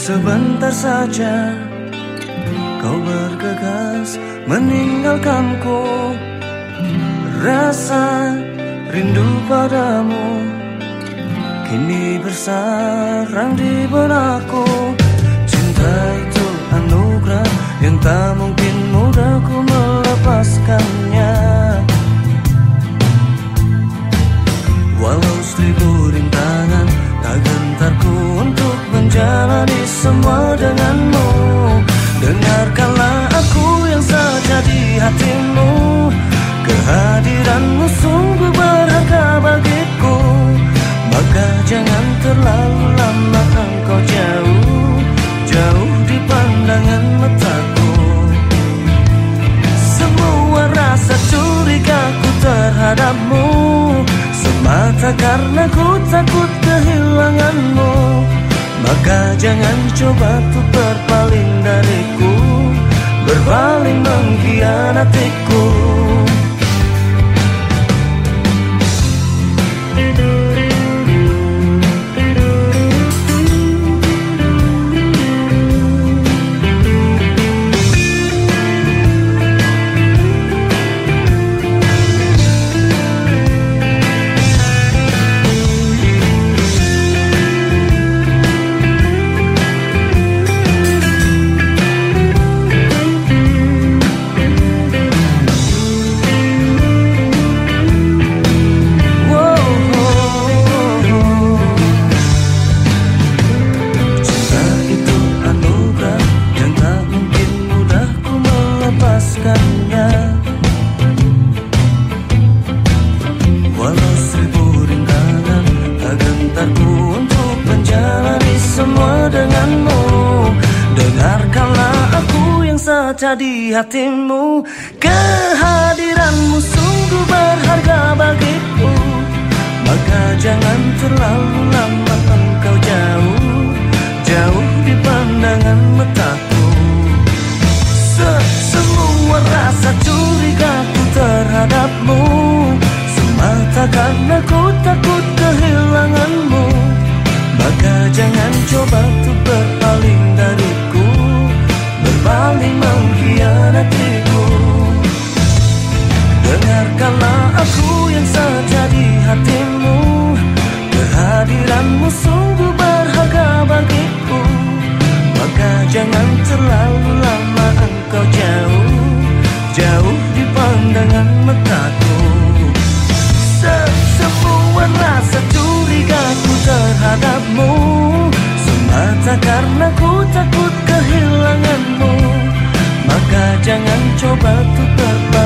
Sebentar saja kau bergegas meninggalkanku. Rasa rindu padamu kini bersarang di benakku. Cinta itu anugerah yang tak mungkin mudah ku melepaskannya. Walau seribu rintangan, tak gentar ku untuk menjalani semua denganmu. Dengarkanlah aku yang saja di hatimu. Kehadiranmu sungguh berharga bagiku. Maka jangan terlalu lama engkau jauh, jauh di pandangan mataku. Semua rasa curigaku terhadapmu semata karena ku takut kehilanganmu. Maka jangan coba tuh berpaling dariku, berpaling mengkhianatiku. Walau seribu rintangan, tak gentar ku untuk menjalani semua denganmu. Dengarkanlah aku yang saja di hatimu. Kehadiranmu sungguh berharga bagiku. Maka jangan terlalu lama engkau jauh, jauh di pandangan mataku. Semua rasa curigaku terhadapmu semata karena ku takut kehilanganmu. Maka jangan coba tuh berpaling dariku, berpaling mengkhianatiku. Dengarkanlah aku yang saja di hatimu. Kehadiranmu sungguh berharga bagiku. Maka jangan terlalu lama engkau jauh, jauh di pandangan mataku. Semua rasa curigaku terhadapmu semata karena ku takut kehilanganmu. Maka jangan coba tuh